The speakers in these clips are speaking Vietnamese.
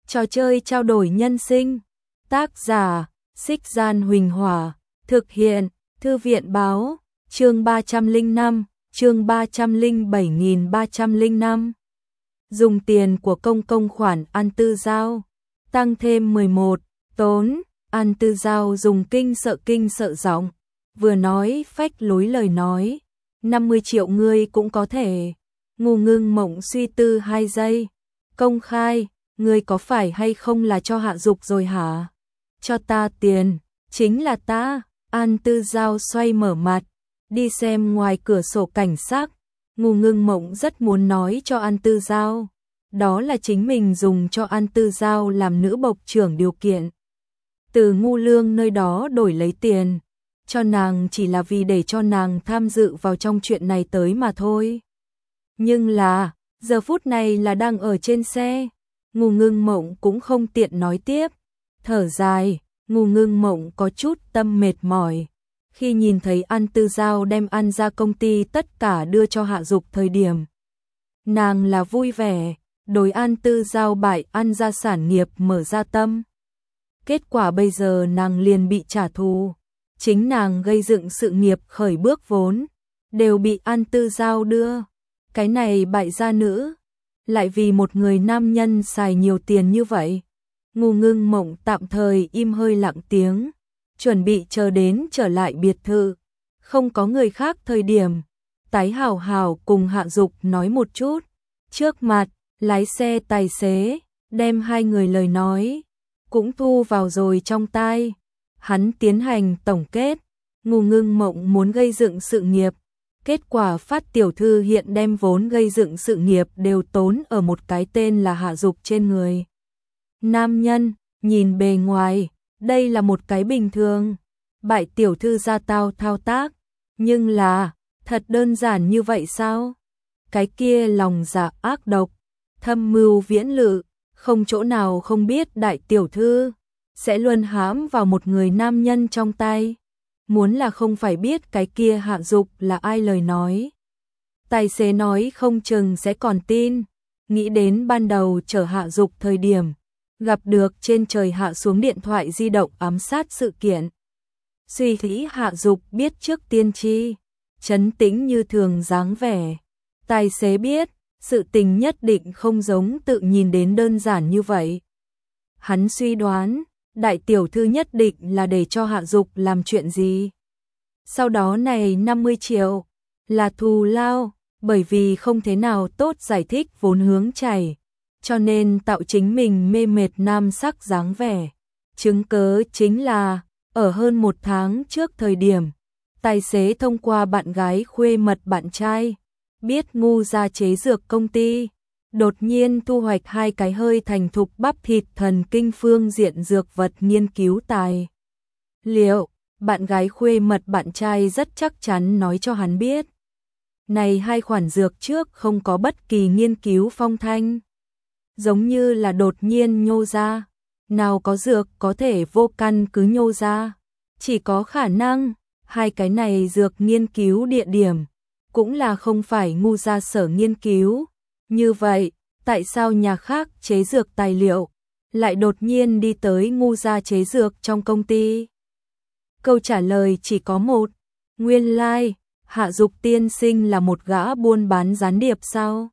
Trò chơi trao đổi nhân sinh. Tác giả: Xích Gian Huỳnh Hỏa. Thực hiện: Thư viện báo. Chương 305, chương 307.305. Dùng tiền của công khoản ăn tư giao. Tăng thêm 11. Tốn. Ăn tư giao dùng kinh sợ giọng. Vừa nói phách lối lời nói. 50 triệu ngươi cũng có thể. Ngô Ngưng Mộng suy tư 2 giây. Công khai, ngươi có phải hay không là cho hạ dục rồi hả? Cho ta tiền, chính là ta. An Tư Giao xoay mở mặt, đi xem ngoài cửa sổ cảnh sắc. Ngô Ngưng Mộng rất muốn nói cho An Tư Giao, đó là chính mình dùng cho An Tư Giao làm nữ bộc trưởng điều kiện. Từ Ngu Lương nơi đó đổi lấy tiền, cho nàng chỉ là vì để cho nàng tham dự vào trong chuyện này tới mà thôi. Nhưng là, giờ phút này là đang ở trên xe, Ngô Ngưng Mộng cũng không tiện nói tiếp. Thở dài, Ngô Ngưng Mộng có chút tâm mệt mỏi. Khi nhìn thấy An Tư Giao đem ăn ra công ty tất cả đưa cho Hạ Dục thời điểm, nàng là vui vẻ, đối An Tư Giao bại ăn ra sản nghiệp mở ra tâm. Kết quả bây giờ nàng liền bị trả thù, chính nàng gây dựng sự nghiệp khởi bước vốn, đều bị An Tư Giao đưa. Cái này bại gia nữ, lại vì một người nam nhân xài nhiều tiền như vậy. Ngô Ngưng Mộng tạm thời im hơi lặng tiếng, chuẩn bị chờ đến trở lại biệt thự, không có người khác thời điểm, tái hảo hảo cùng Hạ Dục nói một chút. Trước mặt, lái xe tài xế, đem hai người lời nói, cũng thu vào rồi trong tai. Hắn tiến hành tổng kết, Ngô Ngưng Mộng muốn gây dựng sự nghiệp. Kết quả Phát tiểu thư hiện đem vốn gây dựng sự nghiệp đều tốn ở một cái tên là Hạ Dục trên người. Nam nhân, nhìn bề ngoài, đây là một cái bình thường, bại tiểu thư ra tao thao tác, nhưng là, thật đơn giản như vậy sao? Cái kia lòng dạ ác độc, thâm mưu viễn lự, không chỗ nào không biết đại tiểu thư sẽ luân hãm vào một người nam nhân trong tay. Muốn là không phải biết cái kia Hạ Dục là ai lời nói, tài xế nói không chừng sẽ còn tin. Nghĩ đến ban đầu chở Hạ Dục thời điểm, gặp được trên trời hạ xuống điện thoại di động ám sát sự kiện. Suy nghĩ Hạ Dục biết trước tiên tri, trấn tĩnh như thường dáng vẻ. Tài xế biết, sự tình nhất định không giống tự nhìn đến đơn giản như vậy. Hắn suy đoán, đại tiểu thư nhất định là để cho Hạ Dục làm chuyện gì. Sau đó này 50 triệu là thù lao, bởi vì không thế nào tốt giải thích vốn hướng chảy, cho nên tạo chính mình mê mệt nam sắc dáng vẻ. Chứng cớ chính là, ở hơn 1 tháng trước thời điểm, tài xế thông qua bạn gái khuê mật bạn trai, biết Ngu gia chế dược công ty đột nhiên thu hoạch 2 cái hơi thành thục bắp thịt thần kinh phương diện dược vật nghiên cứu tài liệu. Bạn gái khuê mật bạn trai rất chắc chắn nói cho hắn biết, này 2 khoản dược trước không có bất kỳ nghiên cứu phong thanh, giống như là đột nhiên nhô ra, nào có dược có thể vô căn cứ nhô ra, chỉ có khả năng 2 cái này dược nghiên cứu địa điểm cũng là không phải Ngu gia sở nghiên cứu. Như vậy, tại sao nhà khác chế dược tài liệu lại đột nhiên đi tới Ngu gia chế dược trong công ty? Câu trả lời chỉ có một, nguyên lai, Hạ Dục tiên sinh là một gã buôn bán gián điệp sao?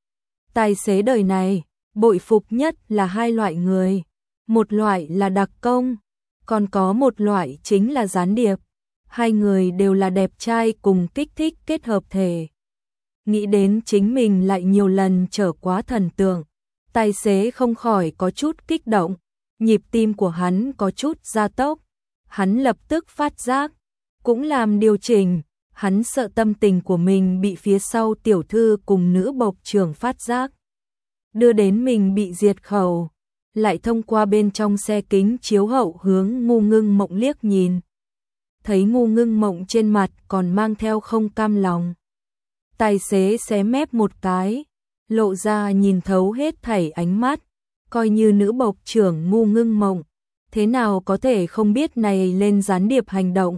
Tài xế đời này, bội phục nhất là 2 loại người, một loại là đặc công, còn có một loại chính là gián điệp. 2 người đều là đẹp trai cùng kích thích kết hợp thể. Nghĩ đến chính mình lại nhiều lần trở quá thần tượng, tài xế không khỏi có chút kích động, nhịp tim của hắn có chút gia tốc. Hắn lập tức phát giác, cũng làm điều chỉnh, hắn sợ tâm tình của mình bị phía sau tiểu thư cùng nữ bộc trưởng phát giác, đưa đến mình bị diệt khẩu. Lại thông qua bên trong xe kính chiếu hậu hướng Ngô Ngưng Mộng liếc nhìn, thấy Ngô Ngưng Mộng trên mặt còn mang theo không cam lòng. Tài xế xé mép một cái, lộ ra nhìn thấu hết thảy ánh mắt, coi như nữ bộc trưởng Ngô Ngưng Mộng, thế nào có thể không biết này lên gián điệp hành động.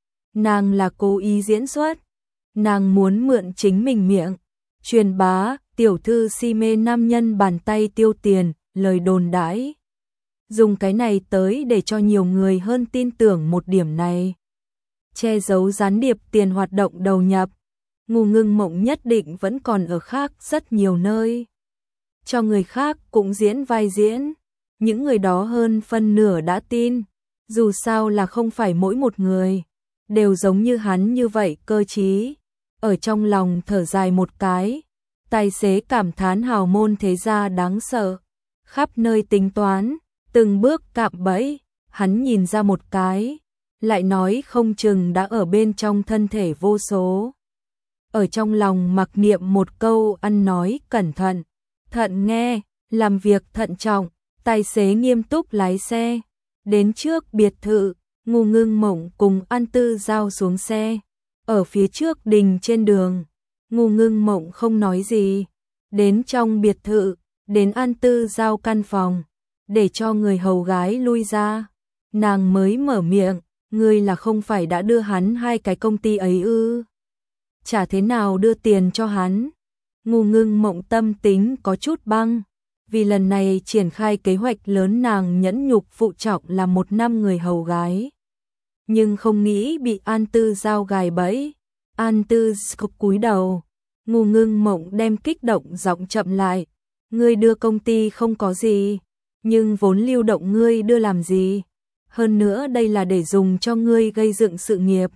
Nàng là cố ý diễn xuất, nàng muốn mượn chính mình miệng truyền bá tiểu thư si mê nam nhân bàn tay tiêu tiền, lời đồn đãi. Dùng cái này tới để cho nhiều người hơn tin tưởng một điểm này. Che giấu gián điệp tiền hoạt động đầu nhập. Ngô Ngưng Mộng nhất định vẫn còn ở khác rất nhiều nơi. Cho người khác cũng diễn vai diễn. Những người đó hơn phân nửa đã tin. Dù sao là không phải mỗi một người đều giống như hắn như vậy cơ trí. Ở trong lòng thở dài một cái, tài xế cảm thán hào môn thế gia đáng sợ. Khắp nơi tính toán, từng bước cạm bẫy, hắn nhìn ra một cái, lại nói không chừng đã ở bên trong thân thể vô số. Ở trong lòng mặc niệm một câu ăn nói cẩn thận, thận nghe, làm việc thận trọng, tài xế nghiêm túc lái xe. Đến trước biệt thự, Ngô Ngưng Mộng cùng An Tư Giao xuống xe. Ở phía trước đình trên đường, Ngô Ngưng Mộng không nói gì. Đến trong biệt thự, đến An Tư Giao căn phòng, để cho người hầu gái lui ra. Nàng mới mở miệng, ngươi là không phải đã đưa hắn 2 cái công ty ấy ư? Chả thế nào đưa tiền cho hắn. Ngô Ngưng Mộng tâm tính có chút băng. Vì lần này triển khai kế hoạch lớn nàng nhẫn nhục phụ trọng là 1 năm người hầu gái. Nhưng không nghĩ bị An Tư Giao gài bẫy. An Tư cúi đầu. Ngô Ngưng Mộng đem kích động giọng chậm lại. Ngươi đưa công ty không có gì, nhưng vốn lưu động ngươi đưa làm gì? Hơn nữa đây là để dùng cho ngươi gây dựng sự nghiệp.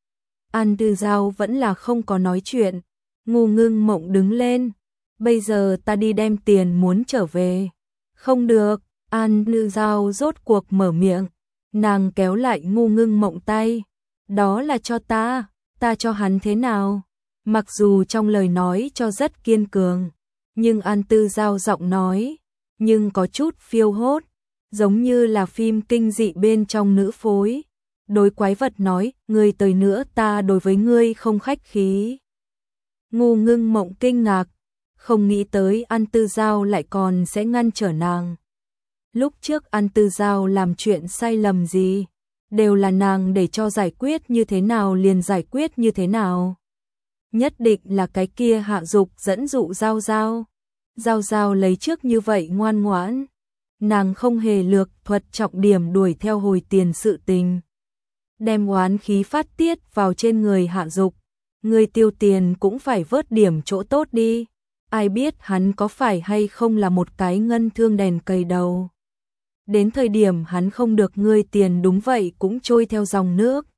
An Tư Giao vẫn là không có nói chuyện. Ngô Ngưng Mộng đứng lên. Bây giờ ta đi đem tiền muốn trở về. Không được, An Tư Giao rốt cuộc mở miệng. Nàng kéo lại Ngô Ngưng Mộng tay. Đó là cho ta cho hắn thế nào? Mặc dù trong lời nói cho rất kiên cường, nhưng An Tư Giao giọng nói, nhưng có chút phiêu hốt, giống như là phim kinh dị bên trong nữ phối. Đối quái vật nói, ngươi tới nữa ta đối với ngươi không khách khí. Ngô Ngưng Mộng kinh ngạc, không nghĩ tới An Tư Giao lại còn sẽ ngăn trở nàng. Lúc trước An Tư Giao làm chuyện sai lầm gì, đều là nàng để cho giải quyết như thế nào liền giải quyết như thế nào. Nhất định là cái kia Hạ Dục dẫn dụ Giao Giao. Giao Giao lấy trước như vậy ngoan ngoãn. Nàng không hề lược thuật trọng điểm đuổi theo hồi tiền sự tình. Đem oán khí phát tiết vào trên người Hạ Dục. Người tiêu tiền cũng phải vớt điểm chỗ tốt đi. Ai biết hắn có phải hay không là một cái ngân thương đèn cầy đầu. Đến thời điểm hắn không được ngươi tiền đúng vậy cũng trôi theo dòng nước.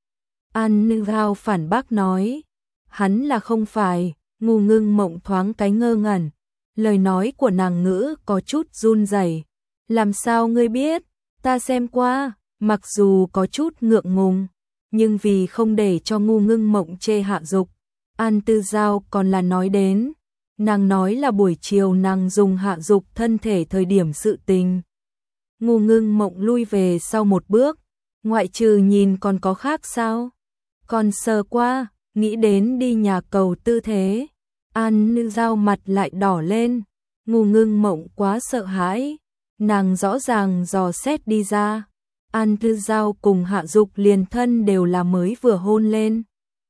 An Tư Giao phản bác nói. Hắn là không phải. Ngô Ngưng Mộng thoáng cái ngơ ngẩn. Lời nói của nàng ngữ có chút run rẩy. Làm sao ngươi biết? Ta xem qua. Mặc dù có chút ngượng ngùng, nhưng vì không để cho Ngô Ngưng Mộng chê Hạ Dục, An Tư Giao còn là nói đến. Nàng nói là buổi chiều nàng dùng Hạ Dục thân thể thời điểm sự tình. Ngô Ngưng Mộng lui về sau một bước. Ngoại trừ nhìn còn có khác sao? Còn sờ qua, nghĩ đến đi nhà cầu tư thế. An Tư Giao mặt lại đỏ lên. Ngô Ngưng Mộng quá sợ hãi. Nàng rõ ràng dò xét đi ra. An Tư Giao cùng Hạ Dục liền thân đều là mới vừa hôn lên.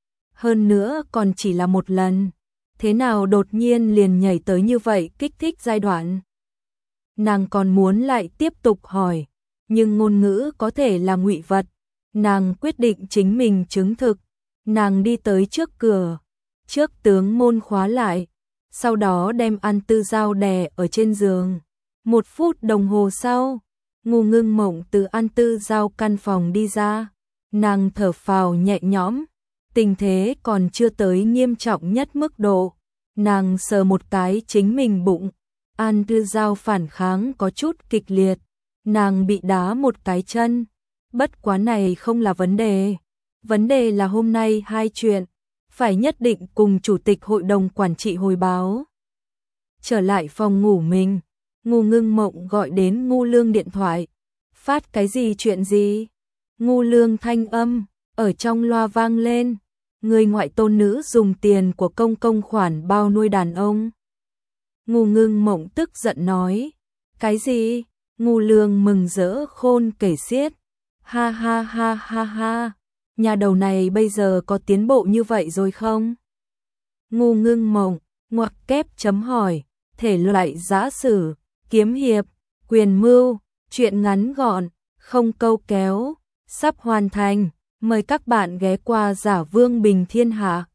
Hơn nữa còn chỉ là một lần. Thế nào đột nhiên liền nhảy tới như vậy kích thích giai đoạn. Nàng còn muốn lại tiếp tục hỏi, nhưng ngôn ngữ có thể là ngụy vật. Nàng quyết định chính mình chứng thực. Nàng đi tới trước cửa, trước tướng môn khóa lại, sau đó đem An Tư Giao đè ở trên giường. 1 phút đồng hồ sau, Ngô Ngưng Mộng từ An Tư Giao căn phòng đi ra. Nàng thở phào nhẹ nhõm, tình thế còn chưa tới nghiêm trọng nhất mức độ. Nàng sờ một cái chính mình bụng. An Tư Giao phản kháng có chút kịch liệt. Nàng bị đá một cái chân. Bất quá này không là vấn đề. Vấn đề là hôm nay 2 chuyện. Phải nhất định cùng chủ tịch hội đồng quản trị hồi báo. Trở lại phòng ngủ mình, Ngô Ngưng Mộng gọi đến Ngô Lương điện thoại. Phát cái gì chuyện gì? Ngô Lương thanh âm ở trong loa vang lên. Người ngoại tôn nữ dùng tiền của công khoản bao nuôi đàn ông. Ngô Ngưng Mộng tức giận nói. Cái gì? Ngô Lương mừng rỡ khôn kể xiết. Ha ha ha ha ha. Nhà đầu này bây giờ có tiến bộ như vậy rồi không? Ngô Ngưng Mộng ngoặc kép chấm hỏi. Thể loại giã sử, kiếm hiệp, quyền mưu, truyện ngắn gọn, không câu kéo, sắp hoàn thành. Mời các bạn ghé qua Giả Vương Bình Thiên Hạ.